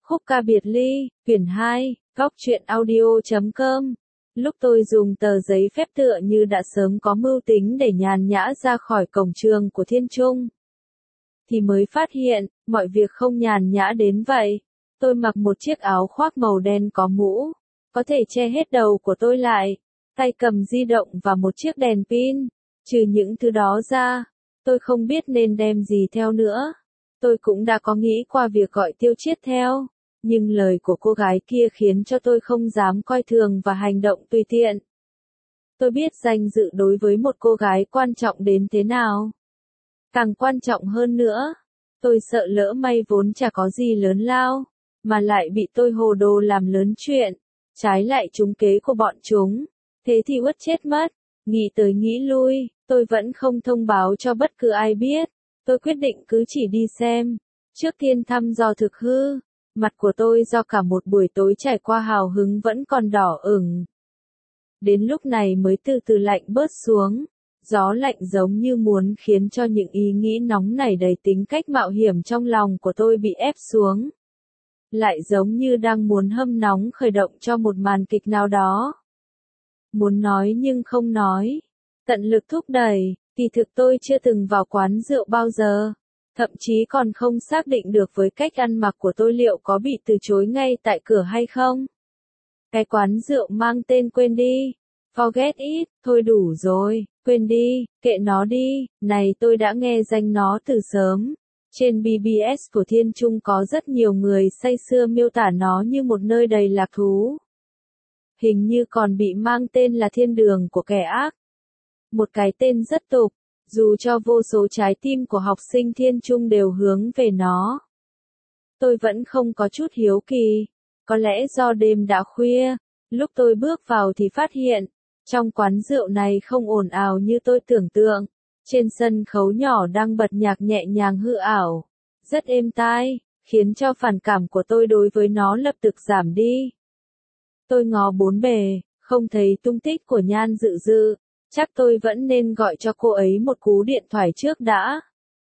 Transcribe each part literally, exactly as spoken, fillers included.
Khúc ca biệt ly, quyển hai, góc truyện audio chấm com. Lúc tôi dùng tờ giấy phép tựa như đã sớm có mưu tính để nhàn nhã ra khỏi cổng trường của Thiên Trung, thì mới phát hiện, mọi việc không nhàn nhã đến vậy. Tôi mặc một chiếc áo khoác màu đen có mũ, có thể che hết đầu của tôi lại, tay cầm di động và một chiếc đèn pin. Trừ những thứ đó ra, tôi không biết nên đem gì theo nữa. Tôi cũng đã có nghĩ qua việc gọi Tiêu Chiết theo, nhưng lời của cô gái kia khiến cho tôi không dám coi thường và hành động tùy tiện. Tôi biết danh dự đối với một cô gái quan trọng đến thế nào. Càng quan trọng hơn nữa, tôi sợ lỡ may vốn chả có gì lớn lao, mà lại bị tôi hồ đồ làm lớn chuyện, trái lại trúng kế của bọn chúng, thế thì uất chết mất. Nghĩ tới nghĩ lui, tôi vẫn không thông báo cho bất cứ ai biết. Tôi quyết định cứ chỉ đi xem, trước tiên thăm dò thực hư. Mặt của tôi do cả một buổi tối trải qua hào hứng vẫn còn đỏ ửng. Đến lúc này mới từ từ lạnh bớt xuống, gió lạnh giống như muốn khiến cho những ý nghĩ nóng nảy đầy tính cách mạo hiểm trong lòng của tôi bị ép xuống. Lại giống như đang muốn hâm nóng khởi động cho một màn kịch nào đó. Muốn nói nhưng không nói, tận lực thúc đẩy. Kỳ thực tôi chưa từng vào quán rượu bao giờ, thậm chí còn không xác định được với cách ăn mặc của tôi liệu có bị từ chối ngay tại cửa hay không. Cái quán rượu mang tên quên đi, forget it, thôi đủ rồi, quên đi, kệ nó đi, này tôi đã nghe danh nó từ sớm. Trên bê bê ét của Thiên Trung có rất nhiều người say sưa miêu tả nó như một nơi đầy lạc thú. Hình như còn bị mang tên là thiên đường của kẻ ác. Một cái tên rất tục, dù cho vô số trái tim của học sinh Thiên Trung đều hướng về nó. Tôi vẫn không có chút hiếu kỳ, có lẽ do đêm đã khuya, lúc tôi bước vào thì phát hiện, trong quán rượu này không ồn ào như tôi tưởng tượng. Trên sân khấu nhỏ đang bật nhạc nhẹ nhàng hư ảo, rất êm tai, khiến cho phản cảm của tôi đối với nó lập tức giảm đi. Tôi ngó bốn bề, không thấy tung tích của Nhan Dự Dự. Chắc tôi vẫn nên gọi cho cô ấy một cú điện thoại trước đã.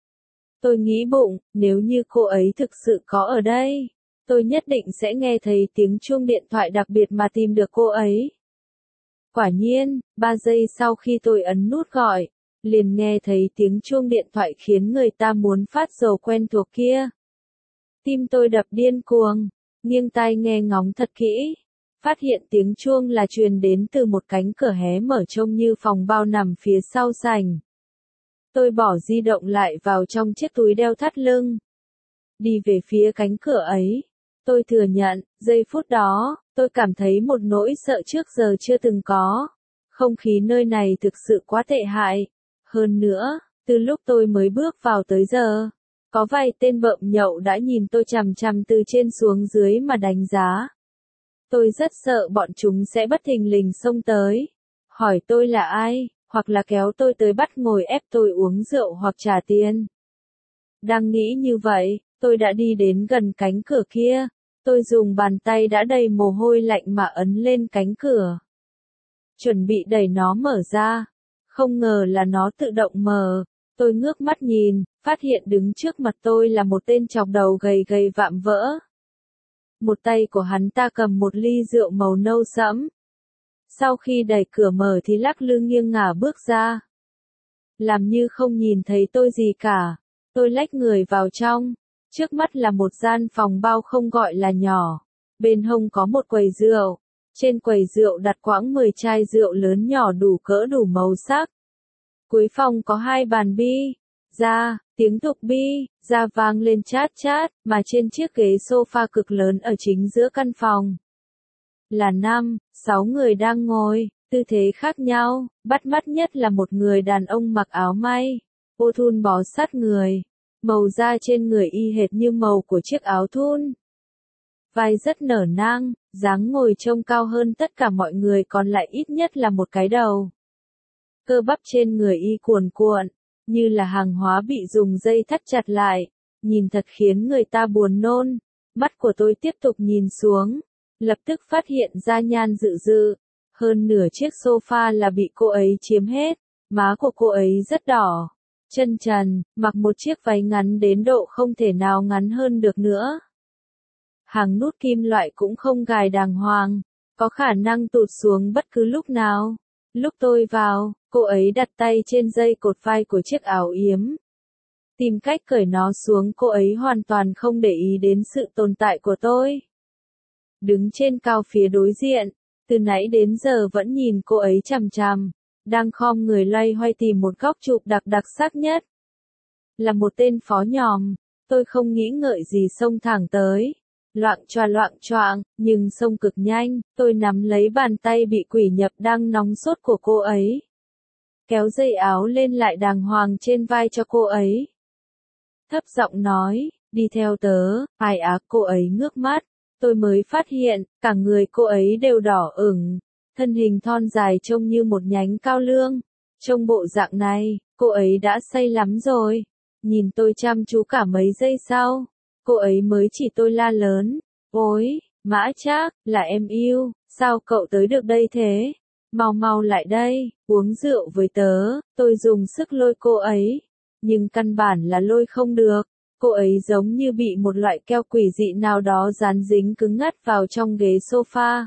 Tôi nghĩ bụng, nếu như cô ấy thực sự có ở đây, tôi nhất định sẽ nghe thấy tiếng chuông điện thoại đặc biệt mà tìm được cô ấy. Quả nhiên, ba giây sau khi tôi ấn nút gọi, liền nghe thấy tiếng chuông điện thoại khiến người ta muốn phát dầu quen thuộc kia. Tim tôi đập điên cuồng, nghiêng tai nghe ngóng thật kỹ. Phát hiện tiếng chuông là truyền đến từ một cánh cửa hé mở trông như phòng bao nằm phía sau sảnh. Tôi bỏ di động lại vào trong chiếc túi đeo thắt lưng. Đi về phía cánh cửa ấy. Tôi thừa nhận, giây phút đó, tôi cảm thấy một nỗi sợ trước giờ chưa từng có. Không khí nơi này thực sự quá tệ hại. Hơn nữa, từ lúc tôi mới bước vào tới giờ, có vài tên bợm nhậu đã nhìn tôi chằm chằm từ trên xuống dưới mà đánh giá. Tôi rất sợ bọn chúng sẽ bất thình lình xông tới, hỏi tôi là ai, hoặc là kéo tôi tới bắt ngồi ép tôi uống rượu hoặc trả tiền. Đang nghĩ như vậy, tôi đã đi đến gần cánh cửa kia, tôi dùng bàn tay đã đầy mồ hôi lạnh mà ấn lên cánh cửa. Chuẩn bị đẩy nó mở ra, không ngờ là nó tự động mở, tôi ngước mắt nhìn, phát hiện đứng trước mặt tôi là một tên chọc đầu gầy gầy vạm vỡ. Một tay của hắn ta cầm một ly rượu màu nâu sẫm. Sau khi đẩy cửa mở thì lắc lư nghiêng ngả bước ra. Làm như không nhìn thấy tôi gì cả. Tôi lách người vào trong. Trước mắt là một gian phòng bao không gọi là nhỏ. Bên hông có một quầy rượu. Trên quầy rượu đặt khoảng mười chai rượu lớn nhỏ đủ cỡ đủ màu sắc. Cuối phòng có hai bàn bi. Ra, tiếng thục bi, ra vang lên chát chát, mà trên chiếc ghế sofa cực lớn ở chính giữa căn phòng. Là năm, sáu người đang ngồi, tư thế khác nhau, bắt mắt nhất là một người đàn ông mặc áo may, ô thun bó sát người, màu da trên người y hệt như màu của chiếc áo thun. Vai rất nở nang, dáng ngồi trông cao hơn tất cả mọi người còn lại ít nhất là một cái đầu. Cơ bắp trên người y cuồn cuộn, như là hàng hóa bị dùng dây thắt chặt lại, nhìn thật khiến người ta buồn nôn. Mắt của tôi tiếp tục nhìn xuống, lập tức phát hiện ra Nhan Dự Dự. Hơn nửa chiếc sofa là bị cô ấy chiếm hết, má của cô ấy rất đỏ, chân trần, mặc một chiếc váy ngắn đến độ không thể nào ngắn hơn được nữa. Hàng nút kim loại cũng không gài đàng hoàng, có khả năng tụt xuống bất cứ lúc nào. Lúc tôi vào, cô ấy đặt tay trên dây cột vai của chiếc áo yếm. Tìm cách cởi nó xuống, cô ấy hoàn toàn không để ý đến sự tồn tại của tôi. Đứng trên cao phía đối diện, từ nãy đến giờ vẫn nhìn cô ấy chằm chằm, đang khom người loay hoay tìm một góc chụp đặc đặc sắc nhất. Là một tên phó nhòm, tôi không nghĩ ngợi gì xông thẳng tới. Loạng choạng loạng choạng, nhưng xông cực nhanh, tôi nắm lấy bàn tay bị quỷ nhập đang nóng sốt của cô ấy. Kéo dây áo lên lại đàng hoàng trên vai cho cô ấy. Thấp giọng nói, đi theo tớ, ai á, cô ấy ngước mắt. Tôi mới phát hiện, cả người cô ấy đều đỏ ửng, thân hình thon dài trông như một nhánh cao lương. Trông bộ dạng này, cô ấy đã say lắm rồi. Nhìn tôi chăm chú cả mấy giây sau, cô ấy mới chỉ tôi la lớn, ôi, Mã Trác, là em yêu, sao cậu tới được đây thế? Mau mau lại đây, uống rượu với tớ. Tôi dùng sức lôi cô ấy, nhưng căn bản là lôi không được. Cô ấy giống như bị một loại keo quỷ dị nào đó dán dính cứng ngắt vào trong ghế sofa.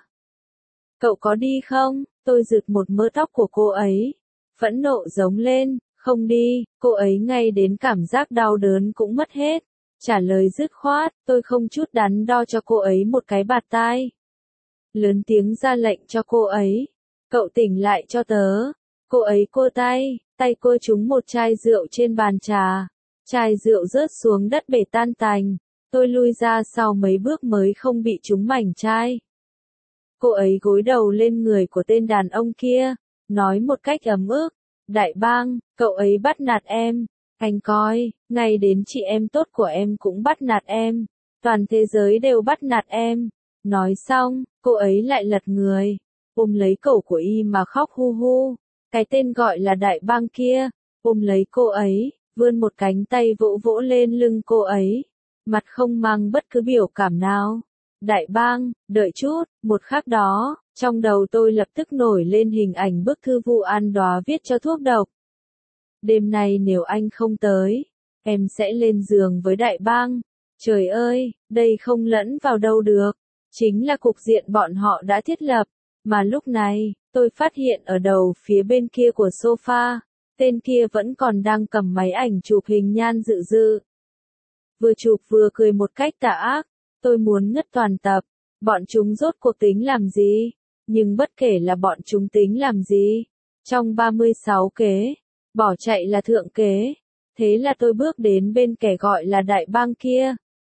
Cậu có đi không? Tôi giật một mớ tóc của cô ấy, phẫn nộ giống lên, không đi. Cô ấy ngay đến cảm giác đau đớn cũng mất hết. Trả lời dứt khoát, tôi không chút đắn đo cho cô ấy một cái bạt tai. Lớn tiếng ra lệnh cho cô ấy, cậu tỉnh lại cho tớ. Cô ấy cua tay, tay cô trúng một chai rượu trên bàn trà. Chai rượu rớt xuống đất bể tan tành. Tôi lui ra sau mấy bước mới không bị trúng mảnh chai. Cô ấy gối đầu lên người của tên đàn ông kia, nói một cách ấm ức, đại bang, cậu ấy bắt nạt em. Anh coi, ngay đến chị em tốt của em cũng bắt nạt em. Toàn thế giới đều bắt nạt em. Nói xong, cô ấy lại lật người, ôm lấy cổ của y mà khóc hu hu. Cái tên gọi là đại bang kia, ôm lấy cô ấy, vươn một cánh tay vỗ vỗ lên lưng cô ấy. Mặt không mang bất cứ biểu cảm nào. Đại bang, đợi chút, một khắc đó, trong đầu tôi lập tức nổi lên hình ảnh bức thư Vu An Đóa viết cho thuốc độc. Đêm nay nếu anh không tới, em sẽ lên giường với đại bang. Trời ơi, đây không lẫn vào đâu được. Chính là cục diện bọn họ đã thiết lập. Mà lúc này, tôi phát hiện ở đầu phía bên kia của sofa, tên kia vẫn còn đang cầm máy ảnh chụp hình Nhan Dự Dự. Vừa chụp vừa cười một cách tà ác. Tôi muốn ngất toàn tập. Bọn chúng rốt cuộc tính làm gì? Nhưng bất kể là bọn chúng tính làm gì, trong ba mươi sáu kế, bỏ chạy là thượng kế. Thế là tôi bước đến bên kẻ gọi là đại bang kia.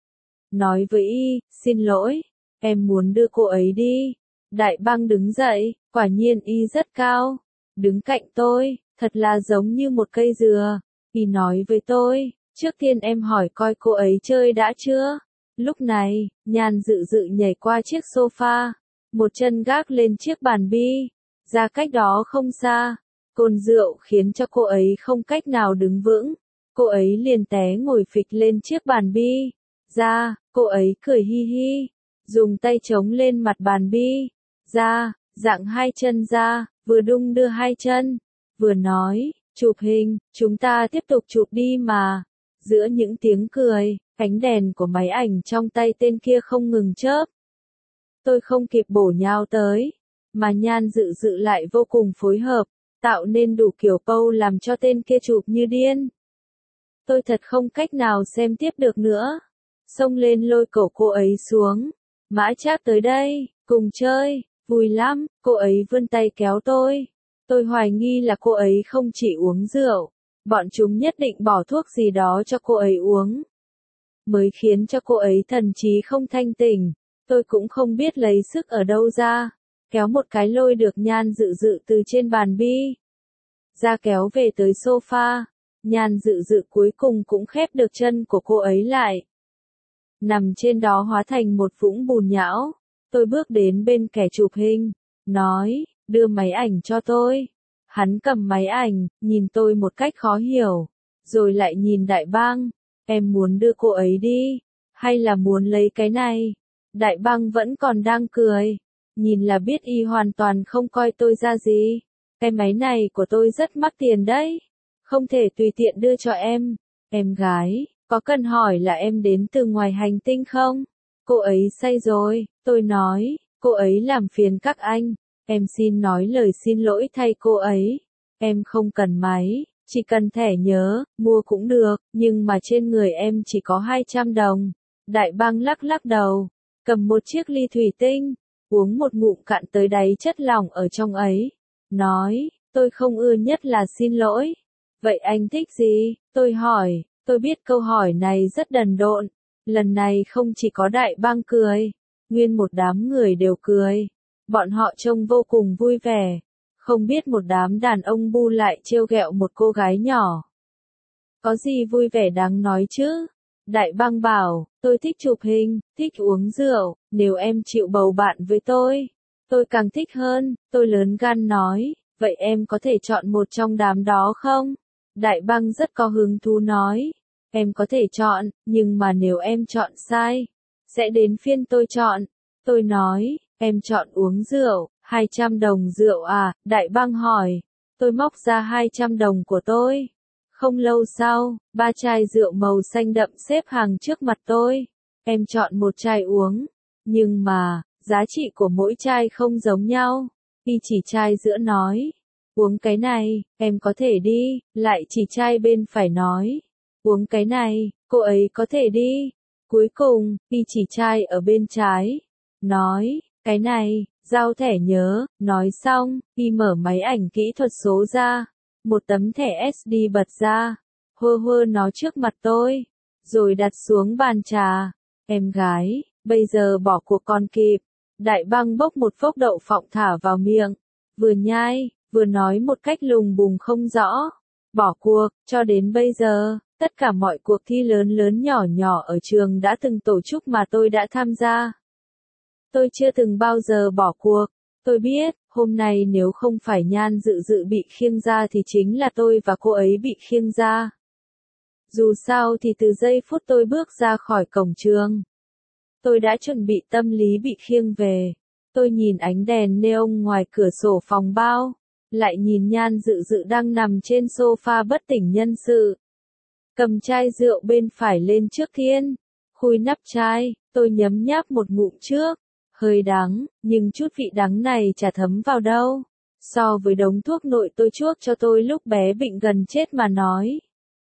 Nói với y, xin lỗi, em muốn đưa cô ấy đi. Đại bang đứng dậy, quả nhiên y rất cao. Đứng cạnh tôi, thật là giống như một cây dừa. Y nói với tôi, trước tiên em hỏi coi cô ấy chơi đã chưa? Lúc này, Nhan Dự Dự nhảy qua chiếc sofa, một chân gác lên chiếc bàn bi, ra cách đó không xa. Cồn rượu khiến cho cô ấy không cách nào đứng vững, cô ấy liền té ngồi phịch lên chiếc bàn bi. Ra, cô ấy cười hi hi, dùng tay chống lên mặt bàn bi. Ra, dạng hai chân ra, vừa đung đưa hai chân, vừa nói, chụp hình, chúng ta tiếp tục chụp đi mà. Giữa những tiếng cười, ánh đèn của máy ảnh trong tay tên kia không ngừng chớp. Tôi không kịp bổ nhào tới, mà Nhan Dự Dự lại vô cùng phối hợp, tạo nên đủ kiểu pose làm cho tên kia chụp như điên. Tôi thật không cách nào xem tiếp được nữa. Xông lên lôi cổ cô ấy xuống. Mã Trác tới đây, cùng chơi, vui lắm. Cô ấy vươn tay kéo tôi. Tôi hoài nghi là cô ấy không chỉ uống rượu. Bọn chúng nhất định bỏ thuốc gì đó cho cô ấy uống, mới khiến cho cô ấy thần trí không thanh tỉnh. Tôi cũng không biết lấy sức ở đâu ra, kéo một cái lôi được Nhan Dự Dự từ trên bàn bi ra, kéo về tới sofa. Nhan Dự Dự cuối cùng cũng khép được chân của cô ấy lại, nằm trên đó hóa thành một vũng bùn nhão. Tôi bước đến bên kẻ chụp hình, nói, đưa máy ảnh cho tôi. Hắn cầm máy ảnh, nhìn tôi một cách khó hiểu, rồi lại nhìn đại bang. Em muốn đưa cô ấy đi, hay là muốn lấy cái này? Đại bang vẫn còn đang cười, nhìn là biết y hoàn toàn không coi tôi ra gì. Cái máy này của tôi rất mắc tiền đấy, không thể tùy tiện đưa cho em. Em gái, có cần hỏi là em đến từ ngoài hành tinh không? Cô ấy say rồi, tôi nói, cô ấy làm phiền các anh, em xin nói lời xin lỗi thay cô ấy. Em không cần máy, chỉ cần thẻ nhớ, mua cũng được, nhưng mà trên người em chỉ có hai trăm đồng. Đại băng lắc lắc đầu, cầm một chiếc ly thủy tinh, uống một ngụm cạn tới đáy chất lỏng ở trong ấy. Nói, tôi không ưa nhất là xin lỗi. Vậy anh thích gì? Tôi hỏi, tôi biết câu hỏi này rất đần độn. Lần này không chỉ có đại băng cười, nguyên một đám người đều cười. Bọn họ trông vô cùng vui vẻ. Không biết một đám đàn ông bu lại trêu ghẹo một cô gái nhỏ. Có gì vui vẻ đáng nói chứ? Đại băng bảo, tôi thích chụp hình, thích uống rượu, nếu em chịu bầu bạn với tôi, tôi càng thích hơn. Tôi lớn gan nói, vậy em có thể chọn một trong đám đó không? Đại băng rất có hứng thú nói, em có thể chọn, nhưng mà nếu em chọn sai, sẽ đến phiên tôi chọn. Tôi nói, em chọn uống rượu, hai trăm đồng rượu à? Đại băng hỏi, tôi móc ra hai trăm đồng của tôi. Không lâu sau, ba chai rượu màu xanh đậm xếp hàng trước mặt tôi. Em chọn một chai uống, nhưng mà, giá trị của mỗi chai không giống nhau. Y chỉ chai giữa nói, uống cái này, em có thể đi, lại chỉ chai bên phải nói, uống cái này, cô ấy có thể đi. Cuối cùng, Y chỉ chai ở bên trái, nói, cái này, giao thẻ nhớ. Nói xong, Y mở máy ảnh kỹ thuật số ra, một tấm thẻ ét đê bật ra, hơ hơ nó trước mặt tôi, rồi đặt xuống bàn trà. Em gái, bây giờ bỏ cuộc còn kịp. Đại băng bốc một phốc đậu phộng thả vào miệng, vừa nhai, vừa nói một cách lùng bùng không rõ. Bỏ cuộc, cho đến bây giờ, tất cả mọi cuộc thi lớn lớn nhỏ nhỏ ở trường đã từng tổ chức mà tôi đã tham gia. Tôi chưa từng bao giờ bỏ cuộc. Tôi biết, hôm nay nếu không phải Nhan Dự Dự bị khiêng ra thì chính là tôi và cô ấy bị khiêng ra. Dù sao thì từ giây phút tôi bước ra khỏi cổng trường, tôi đã chuẩn bị tâm lý bị khiêng về. Tôi nhìn ánh đèn neon ngoài cửa sổ phòng bao, lại nhìn Nhan Dự Dự đang nằm trên sofa bất tỉnh nhân sự, cầm chai rượu bên phải lên trước thiên, khui nắp chai, tôi nhấm nháp một ngụm trước. Hơi đắng, nhưng chút vị đắng này chả thấm vào đâu. So với đống thuốc nội tôi chuốc cho tôi lúc bé bệnh gần chết mà nói,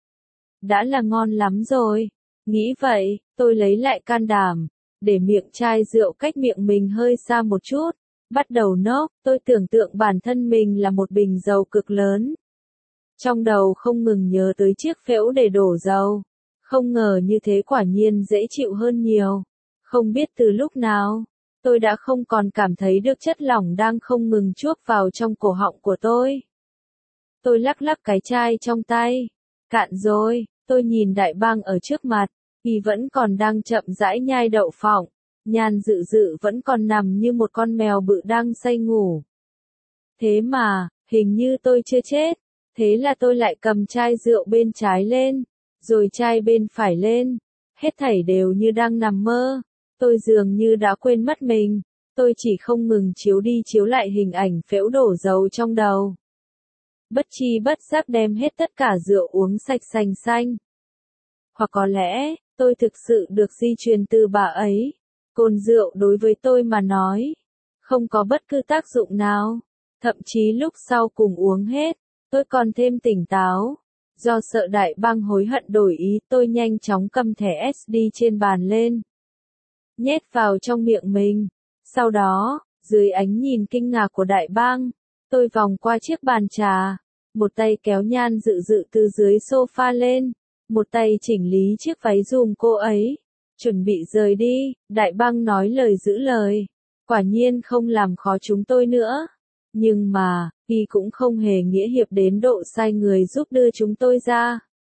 đã là ngon lắm rồi. Nghĩ vậy, tôi lấy lại can đảm, để miệng chai rượu cách miệng mình hơi xa một chút, bắt đầu nốc. Tôi tưởng tượng bản thân mình là một bình dầu cực lớn. Trong đầu không ngừng nhớ tới chiếc phễu để đổ dầu. Không ngờ như thế quả nhiên dễ chịu hơn nhiều. Không biết từ lúc nào, tôi đã không còn cảm thấy được chất lỏng đang không ngừng chuốc vào trong cổ họng của tôi. Tôi lắc lắc cái chai trong tay. Cạn rồi. Tôi nhìn đại băng ở trước mặt, Y vẫn còn đang chậm rãi nhai đậu phộng. Nhan Dự Dự vẫn còn nằm như một con mèo bự đang say ngủ. Thế mà, hình như tôi chưa chết. Thế là tôi lại cầm chai rượu bên trái lên, rồi chai bên phải lên. Hết thảy đều như đang nằm mơ. Tôi dường như đã quên mất mình. Tôi chỉ không ngừng chiếu đi chiếu lại hình ảnh phễu đổ dầu trong đầu. Bất chi bất giác đem hết tất cả rượu uống sạch sành xanh. Hoặc có lẽ, tôi thực sự được di truyền từ bà ấy. Cồn rượu đối với tôi mà nói, không có bất cứ tác dụng nào. Thậm chí lúc sau cùng uống hết, tôi còn thêm tỉnh táo. Do sợ đại băng hối hận đổi ý, tôi nhanh chóng cầm thẻ ét đê trên bàn lên, nhét vào trong miệng mình. Sau đó, dưới ánh nhìn kinh ngạc của đại băng, tôi vòng qua chiếc bàn trà, một tay kéo Nhan Dự Dự từ dưới sofa lên, một tay chỉnh lý chiếc váy giùm cô ấy, chuẩn bị rời đi. Đại băng nói lời giữ lời, quả nhiên không làm khó chúng tôi nữa. Nhưng mà, Y cũng không hề nghĩa hiệp đến độ sai người giúp đưa chúng tôi ra.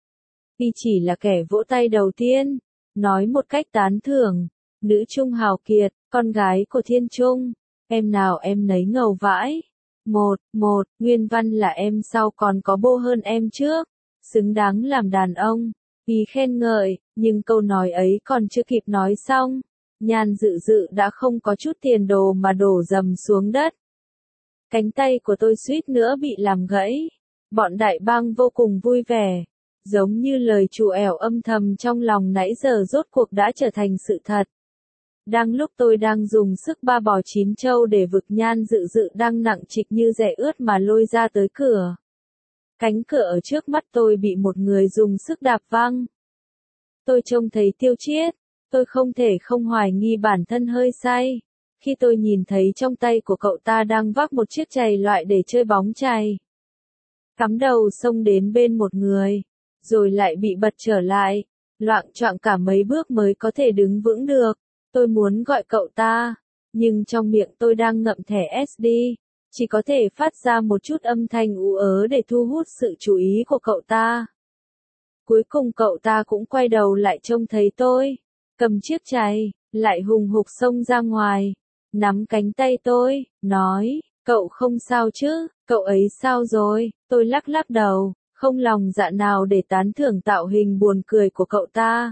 Y chỉ là kẻ vỗ tay đầu tiên, nói một cách tán thưởng, nữ trung hào kiệt, con gái của Thiên Trung, em nào em nấy ngầu vãi. Một, một, nguyên văn là em sau còn có bô hơn em trước, xứng đáng làm đàn ông. Y khen ngợi, nhưng câu nói ấy còn chưa kịp nói xong, Nhan Dự Dự đã không có chút tiền đồ mà đổ dầm xuống đất. Cánh tay của tôi suýt nữa bị làm gãy. Bọn đại băng vô cùng vui vẻ, giống như lời trù ẻo âm thầm trong lòng nãy giờ rốt cuộc đã trở thành sự thật. Đang lúc tôi đang dùng sức ba bò chín trâu để vực Nhan Dự Dự đang nặng trịch như dẻ ướt mà lôi ra tới cửa. Cánh cửa ở trước mắt tôi bị một người dùng sức đạp văng. Tôi trông thấy Tiêu Chiết, tôi không thể không hoài nghi bản thân hơi say. Khi tôi nhìn thấy trong tay của cậu ta đang vác một chiếc chày loại để chơi bóng chày. Cắm đầu xông đến bên một người, rồi lại bị bật trở lại, loạng choạng cả mấy bước mới có thể đứng vững được. Tôi muốn gọi cậu ta, nhưng trong miệng tôi đang ngậm thẻ ét đê, chỉ có thể phát ra một chút âm thanh ú ớ để thu hút sự chú ý của cậu ta. Cuối cùng cậu ta cũng quay đầu lại trông thấy tôi, cầm chiếc chày, lại hùng hục xông ra ngoài, nắm cánh tay tôi, nói, cậu không sao chứ, cậu ấy sao rồi, tôi lắc lắc đầu, không lòng dạ nào để tán thưởng tạo hình buồn cười của cậu ta.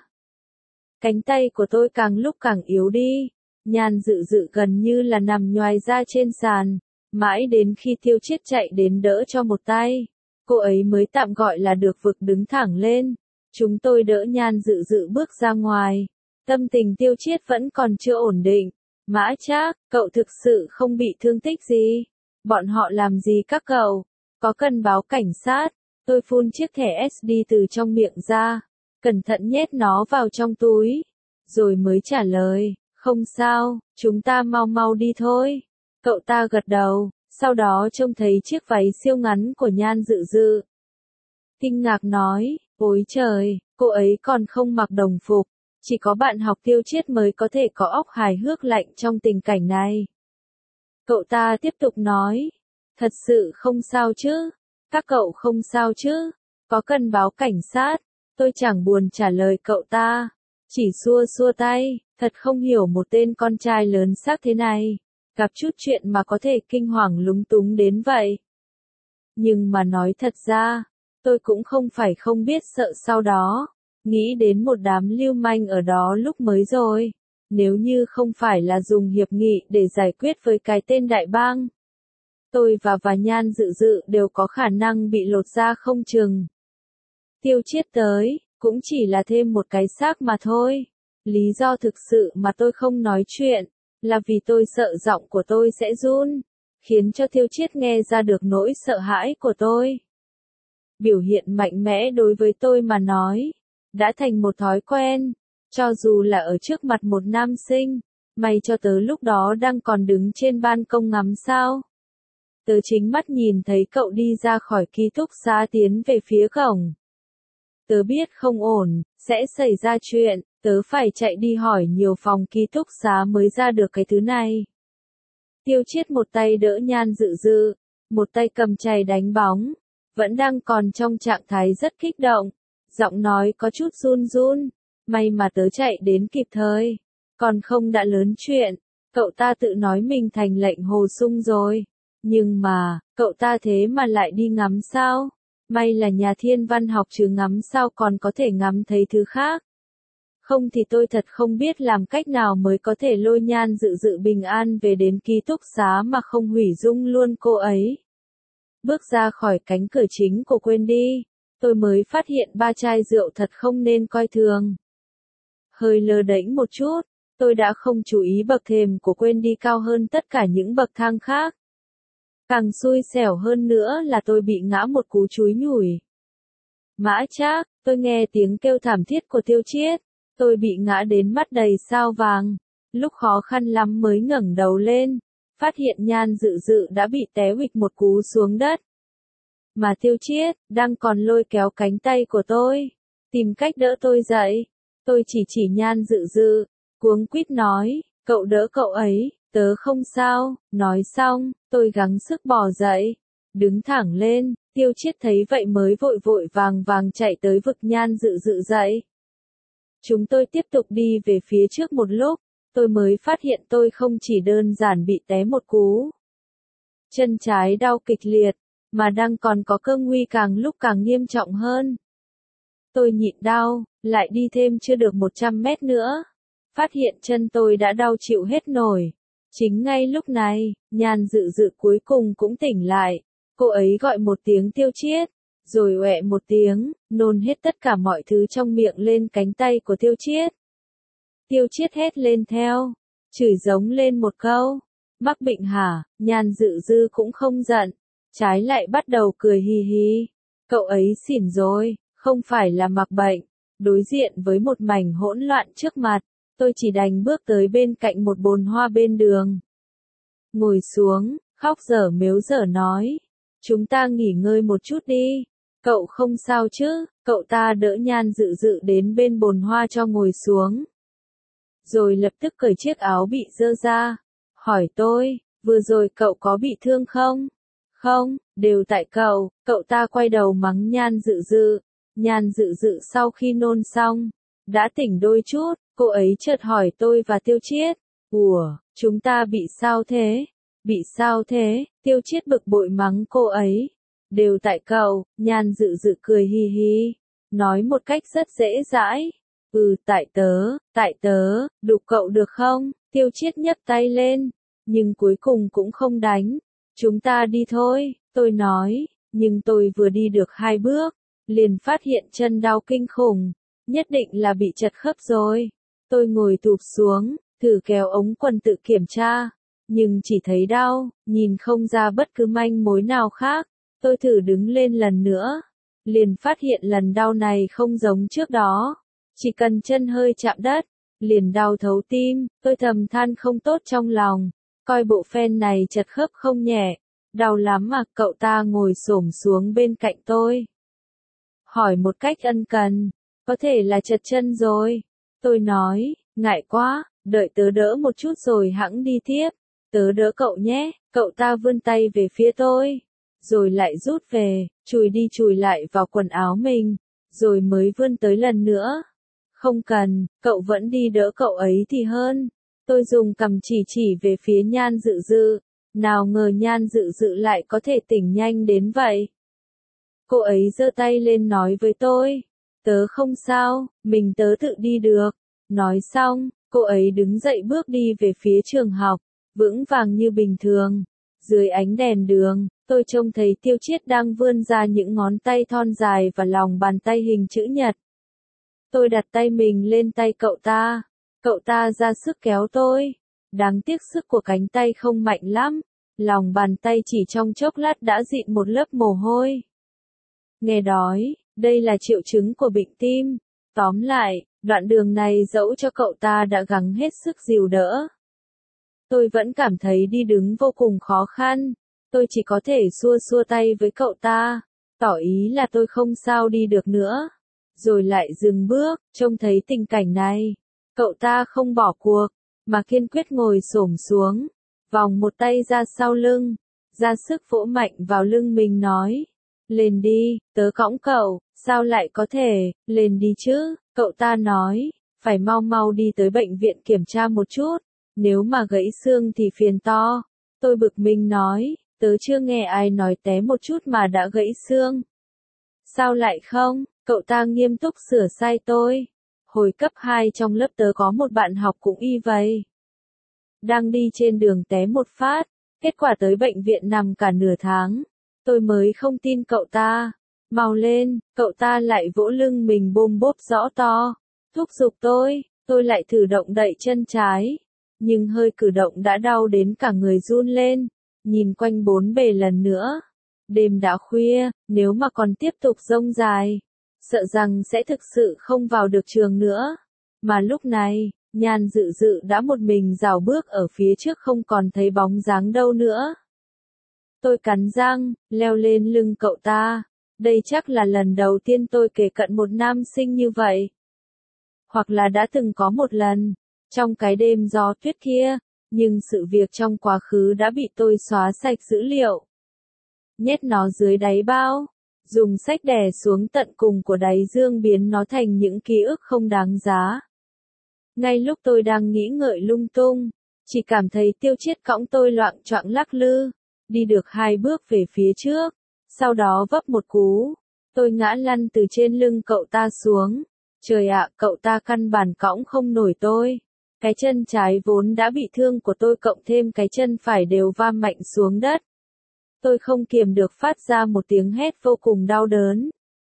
Cánh tay của tôi càng lúc càng yếu đi, Nhan Dự Dự gần như là nằm nhoài ra trên sàn, mãi đến khi Tiêu Chiết chạy đến đỡ cho một tay, cô ấy mới tạm gọi là được vực đứng thẳng lên. Chúng tôi đỡ Nhan Dự Dự bước ra ngoài, tâm tình Tiêu Chiết vẫn còn chưa ổn định. Mã Trác, cậu thực sự không bị thương tích gì? Bọn họ làm gì các cậu? Có cần báo cảnh sát? Tôi phun chiếc thẻ ét đê từ trong miệng ra, cẩn thận nhét nó vào trong túi, rồi mới trả lời, không sao, chúng ta mau mau đi thôi. Cậu ta gật đầu, sau đó trông thấy chiếc váy siêu ngắn của Nhan Dự Dự. Kinh ngạc nói, ôi trời, cô ấy còn không mặc đồng phục, chỉ có bạn học Tiêu Chiết mới có thể có óc hài hước lạnh trong tình cảnh này. Cậu ta tiếp tục nói, thật sự không sao chứ, các cậu không sao chứ, có cần báo cảnh sát? Tôi chẳng buồn trả lời cậu ta, chỉ xua xua tay, thật không hiểu một tên con trai lớn xác thế này, gặp chút chuyện mà có thể kinh hoàng lúng túng đến vậy. Nhưng mà nói thật ra, tôi cũng không phải không biết sợ sau đó, nghĩ đến một đám lưu manh ở đó lúc mới rồi, nếu như không phải là dùng hiệp nghị để giải quyết với cái tên đại bang. Tôi và và Nhan Dự Dự đều có khả năng bị lột da không chừng. Tiêu Chiết tới, cũng chỉ là thêm một cái xác mà thôi. Lý do thực sự mà tôi không nói chuyện, là vì tôi sợ giọng của tôi sẽ run, khiến cho Tiêu Chiết nghe ra được nỗi sợ hãi của tôi. Biểu hiện mạnh mẽ đối với tôi mà nói, đã thành một thói quen, cho dù là ở trước mặt một nam sinh, may cho tớ lúc đó đang còn đứng trên ban công ngắm sao. Tớ chính mắt nhìn thấy cậu đi ra khỏi ký túc xá tiến về phía cổng. Tớ biết không ổn, sẽ xảy ra chuyện, tớ phải chạy đi hỏi nhiều phòng ký túc xá mới ra được cái thứ này. Tiêu Chiết một tay đỡ Nhan Dự Dự, một tay cầm chày đánh bóng, vẫn đang còn trong trạng thái rất kích động, giọng nói có chút run run, may mà tớ chạy đến kịp thời, còn không đã lớn chuyện, cậu ta tự nói mình thành lệnh hồ sung rồi, nhưng mà, cậu ta thế mà lại đi ngắm sao? May là nhà thiên văn học chứ ngắm sao còn có thể ngắm thấy thứ khác. Không thì tôi thật không biết làm cách nào mới có thể lôi Nhan Dự Dự bình an về đến ký túc xá mà không hủy dung luôn cô ấy. Bước ra khỏi cánh cửa chính của quên đi, tôi mới phát hiện ba chai rượu thật không nên coi thường. Hơi lơ đễnh một chút, tôi đã không chú ý bậc thềm của quên đi cao hơn tất cả những bậc thang khác. Càng xui xẻo hơn nữa là tôi bị ngã một cú chúi nhủi. Mã Trác, tôi nghe tiếng kêu thảm thiết của Tiêu Chiết, tôi bị ngã đến mắt đầy sao vàng, lúc khó khăn lắm mới ngẩng đầu lên, phát hiện Nhan Dự Dự đã bị té huỵch một cú xuống đất. Mà Tiêu Chiết, đang còn lôi kéo cánh tay của tôi, tìm cách đỡ tôi dậy, tôi chỉ chỉ Nhan Dự Dự, cuống quýt nói, cậu đỡ cậu ấy. Tớ không sao, nói xong, tôi gắng sức bò dậy, đứng thẳng lên, Tiêu Chiết thấy vậy mới vội vội vàng vàng chạy tới vực Nhan Dự Dự dậy. Chúng tôi tiếp tục đi về phía trước một lúc, tôi mới phát hiện tôi không chỉ đơn giản bị té một cú. Chân trái đau kịch liệt, mà đang còn có cơn nguy càng lúc càng nghiêm trọng hơn. Tôi nhịn đau, lại đi thêm chưa được một trăm mét nữa, phát hiện chân tôi đã đau chịu hết nổi. Chính ngay lúc này, Nhan Dự Dự cuối cùng cũng tỉnh lại, cô ấy gọi một tiếng Tiêu Chiết, rồi oẹ một tiếng, nôn hết tất cả mọi thứ trong miệng lên cánh tay của Tiêu Chiết. Tiêu Chiết hét lên theo, chửi giống lên một câu. Mắc bệnh hả? Nhan Dự Dư cũng không giận, trái lại bắt đầu cười hì hì. Cậu ấy xỉn rồi, không phải là mặc bệnh. Đối diện với một mảnh hỗn loạn trước mặt, tôi chỉ đành bước tới bên cạnh một bồn hoa bên đường. Ngồi xuống, khóc dở mếu dở nói. Chúng ta nghỉ ngơi một chút đi. Cậu không sao chứ? Cậu ta đỡ Nhan Dự Dự đến bên bồn hoa cho ngồi xuống. Rồi lập tức cởi chiếc áo bị dơ ra. Hỏi tôi, vừa rồi cậu có bị thương không? Không, đều tại cậu. Cậu ta quay đầu mắng Nhan Dự Dự. Nhan Dự Dự sau khi nôn xong, đã tỉnh đôi chút, cô ấy chợt hỏi tôi và Tiêu Chiết. Ủa, chúng ta bị sao thế? Bị sao thế? Tiêu Chiết bực bội mắng cô ấy. Đều tại cậu. Nhan Dự Dự cười hi hi, nói một cách rất dễ dãi. Ừ, tại tớ, tại tớ, đục cậu được không? Tiêu Chiết nhấc tay lên, nhưng cuối cùng cũng không đánh. Chúng ta đi thôi, tôi nói, nhưng tôi vừa đi được hai bước, liền phát hiện chân đau kinh khủng, nhất định là bị chật khớp rồi. Tôi ngồi tụp xuống, thử kéo ống quần tự kiểm tra, nhưng chỉ thấy đau, nhìn không ra bất cứ manh mối nào khác. Tôi thử đứng lên lần nữa, liền phát hiện lần đau này không giống trước đó. Chỉ cần chân hơi chạm đất, liền đau thấu tim. Tôi thầm than không tốt trong lòng, coi bộ phen này chật khớp không nhẹ, đau lắm mà. Cậu ta ngồi xổm xuống bên cạnh tôi, hỏi một cách ân cần, có thể là chật chân rồi. Tôi nói, ngại quá, đợi tớ đỡ một chút rồi hẵng đi tiếp. Tớ đỡ cậu nhé. Cậu ta vươn tay về phía tôi, rồi lại rút về, chùi đi chùi lại vào quần áo mình, rồi mới vươn tới lần nữa. Không cần, cậu vẫn đi đỡ cậu ấy thì hơn. Tôi dùng cằm chỉ chỉ về phía Nhan Dự Dự, nào ngờ Nhan Dự Dự lại có thể tỉnh nhanh đến vậy. Cô ấy giơ tay lên nói với tôi, tớ không sao, mình tớ tự đi được. Nói xong, cô ấy đứng dậy bước đi về phía trường học, vững vàng như bình thường. Dưới ánh đèn đường, tôi trông thấy Tiêu Chiết đang vươn ra những ngón tay thon dài và lòng bàn tay hình chữ nhật. Tôi đặt tay mình lên tay cậu ta, cậu ta ra sức kéo tôi. Đáng tiếc sức của cánh tay không mạnh lắm, lòng bàn tay chỉ trong chốc lát đã dịn một lớp mồ hôi. Nghe đói, đây là triệu chứng của bệnh tim. Tóm lại, đoạn đường này dẫu cho cậu ta đã gắng hết sức dìu đỡ, tôi vẫn cảm thấy đi đứng vô cùng khó khăn. Tôi chỉ có thể xua xua tay với cậu ta, tỏ ý là tôi không sao đi được nữa. Rồi lại dừng bước. Trông thấy tình cảnh này, cậu ta không bỏ cuộc, mà kiên quyết ngồi xổm xuống, vòng một tay ra sau lưng, ra sức vỗ mạnh vào lưng mình nói, lên đi, tớ cõng cậu. Sao lại có thể, lên đi chứ, cậu ta nói, phải mau mau đi tới bệnh viện kiểm tra một chút, nếu mà gãy xương thì phiền to. Tôi bực mình nói, tớ chưa nghe ai nói té một chút mà đã gãy xương. Sao lại không? Cậu ta nghiêm túc sửa sai tôi. Hồi cấp hai trong lớp tớ có một bạn học cũng y vậy. Đang đi trên đường té một phát, kết quả tới bệnh viện nằm cả nửa tháng. Tôi mới không tin cậu ta. Mau lên, cậu ta lại vỗ lưng mình bôm bốp rõ to, thúc giục tôi. Tôi lại thử động đậy chân trái, nhưng hơi cử động đã đau đến cả người run lên. Nhìn quanh bốn bề lần nữa. Đêm đã khuya, nếu mà còn tiếp tục dông dài, sợ rằng sẽ thực sự không vào được trường nữa. Mà lúc này, Nhan Dự Dự đã một mình rảo bước ở phía trước không còn thấy bóng dáng đâu nữa. Tôi cắn răng, leo lên lưng cậu ta. Đây chắc là lần đầu tiên tôi kề cận một nam sinh như vậy. Hoặc là đã từng có một lần, trong cái đêm gió tuyết kia, nhưng sự việc trong quá khứ đã bị tôi xóa sạch dữ liệu. Nhét nó dưới đáy bao, dùng sách đè xuống tận cùng của đáy dương biến nó thành những ký ức không đáng giá. Ngay lúc tôi đang nghĩ ngợi lung tung, chỉ cảm thấy Tiêu Chiết cõng tôi loạng choạng lắc lư, đi được hai bước về phía trước, sau đó vấp một cú, tôi ngã lăn từ trên lưng cậu ta xuống. Trời ạ, cậu ta căn bản cõng không nổi tôi. Cái chân trái vốn đã bị thương của tôi cộng thêm cái chân phải đều va mạnh xuống đất. Tôi không kiềm được phát ra một tiếng hét vô cùng đau đớn.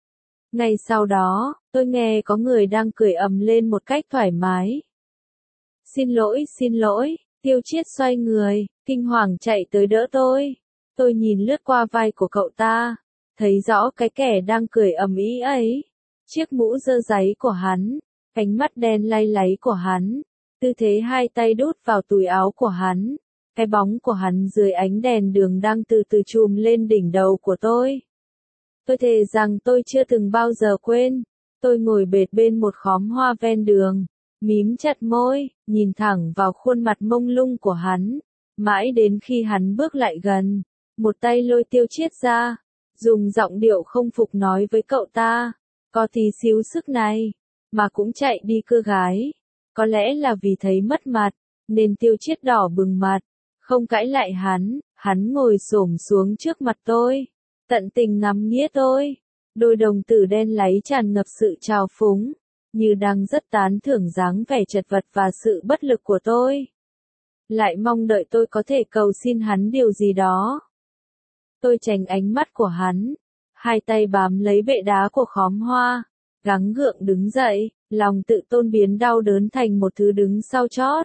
Ngay sau đó, tôi nghe có người đang cười ầm lên một cách thoải mái. Xin lỗi, xin lỗi, Tiêu Chiết xoay người, kinh hoàng chạy tới đỡ tôi. Tôi nhìn lướt qua vai của cậu ta, thấy rõ cái kẻ đang cười ầm ĩ ấy. Chiếc mũ dơ dáy của hắn, ánh mắt đen lay láy của hắn, tư thế hai tay đút vào túi áo của hắn, cái bóng của hắn dưới ánh đèn đường đang từ từ chùm lên đỉnh đầu của tôi. Tôi thề rằng tôi chưa từng bao giờ quên. Tôi ngồi bệt bên một khóm hoa ven đường, mím chặt môi, nhìn thẳng vào khuôn mặt mông lung của hắn, mãi đến khi hắn bước lại gần, một tay lôi Tiêu Chiết ra, dùng giọng điệu không phục nói với cậu ta, có tí xíu sức này, mà cũng chạy đi cưa gái. Có lẽ là vì thấy mất mặt, nên Tiêu Chiết đỏ bừng mặt, không cãi lại hắn, hắn ngồi xổm xuống trước mặt tôi, tận tình ngắm nghía tôi. Đôi đồng tử đen láy tràn ngập sự trào phúng, như đang rất tán thưởng dáng vẻ chật vật và sự bất lực của tôi. Lại mong đợi tôi có thể cầu xin hắn điều gì đó. Tôi tránh ánh mắt của hắn, hai tay bám lấy bệ đá của khóm hoa, gắng gượng đứng dậy, lòng tự tôn biến đau đớn thành một thứ đứng sau chót.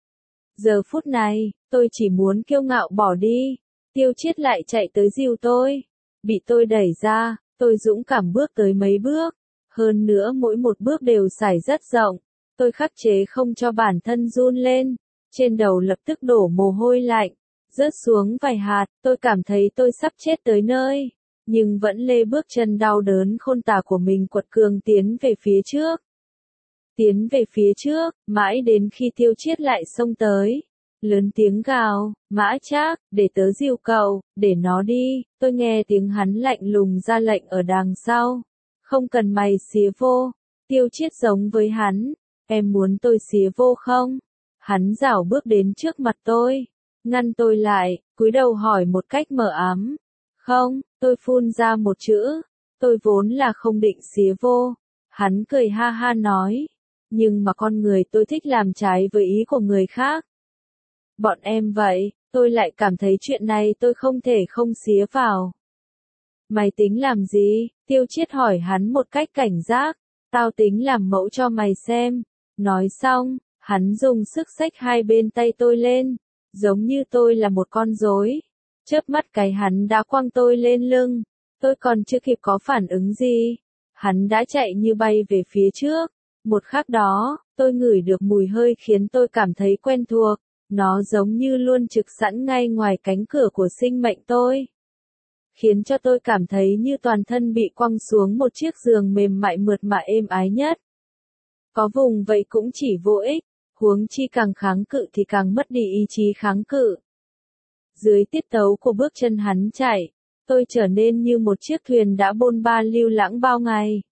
Giờ phút này, tôi chỉ muốn kiêu ngạo bỏ đi. Tiêu Chiết lại chạy tới dìu tôi, bị tôi đẩy ra. Tôi dũng cảm bước tới mấy bước, hơn nữa mỗi một bước đều sải rất rộng, tôi khắc chế không cho bản thân run lên, trên đầu lập tức đổ mồ hôi lạnh, rớt xuống vài hạt, tôi cảm thấy tôi sắp chết tới nơi, nhưng vẫn lê bước chân đau đớn khôn tả của mình quật cường tiến về phía trước. Tiến về phía trước, mãi đến khi Tiêu Chiết lại xông tới. Lớn tiếng gào, Mã Trác, để tớ dìu cậu, để nó đi. Tôi nghe tiếng hắn lạnh lùng ra lệnh ở đằng sau. Không cần mày xía vô. Tiêu Chiết giống với hắn, em muốn tôi xía vô không? Hắn rảo bước đến trước mặt tôi, ngăn tôi lại, cúi đầu hỏi một cách mờ ám. Không, tôi phun ra một chữ, tôi vốn là không định xía vô. Hắn cười ha ha nói, nhưng mà con người tôi thích làm trái với ý của người khác. Bọn em vậy, tôi lại cảm thấy chuyện này tôi không thể không xía vào. Mày tính làm gì? Tiêu Chiết hỏi hắn một cách cảnh giác. Tao tính làm mẫu cho mày xem. Nói xong, hắn dùng sức xách hai bên tay tôi lên, giống như tôi là một con rối. Chớp mắt cái hắn đã quăng tôi lên lưng. Tôi còn chưa kịp có phản ứng gì, hắn đã chạy như bay về phía trước. Một khắc đó, tôi ngửi được mùi hơi khiến tôi cảm thấy quen thuộc. Nó giống như luôn trực sẵn ngay ngoài cánh cửa của sinh mệnh tôi. Khiến cho tôi cảm thấy như toàn thân bị quăng xuống một chiếc giường mềm mại mượt mà êm ái nhất. Có vùng vậy cũng chỉ vô ích, huống chi càng kháng cự thì càng mất đi ý chí kháng cự. Dưới tiết tấu của bước chân hắn chạy, tôi trở nên như một chiếc thuyền đã bôn ba lưu lãng bao ngày.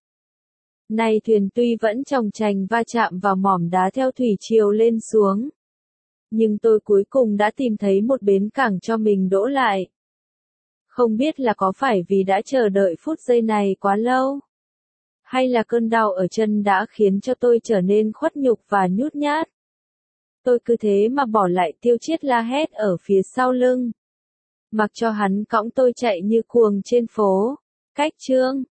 Nay thuyền tuy vẫn chòng chành va chạm vào mỏm đá theo thủy triều lên xuống, nhưng tôi cuối cùng đã tìm thấy một bến cảng cho mình đỗ lại. Không biết là có phải vì đã chờ đợi phút giây này quá lâu, hay là cơn đau ở chân đã khiến cho tôi trở nên khuất nhục và nhút nhát. Tôi cứ thế mà bỏ lại Tiêu Chiết la hét ở phía sau lưng, mặc cho hắn cõng tôi chạy như cuồng trên phố. Cách chương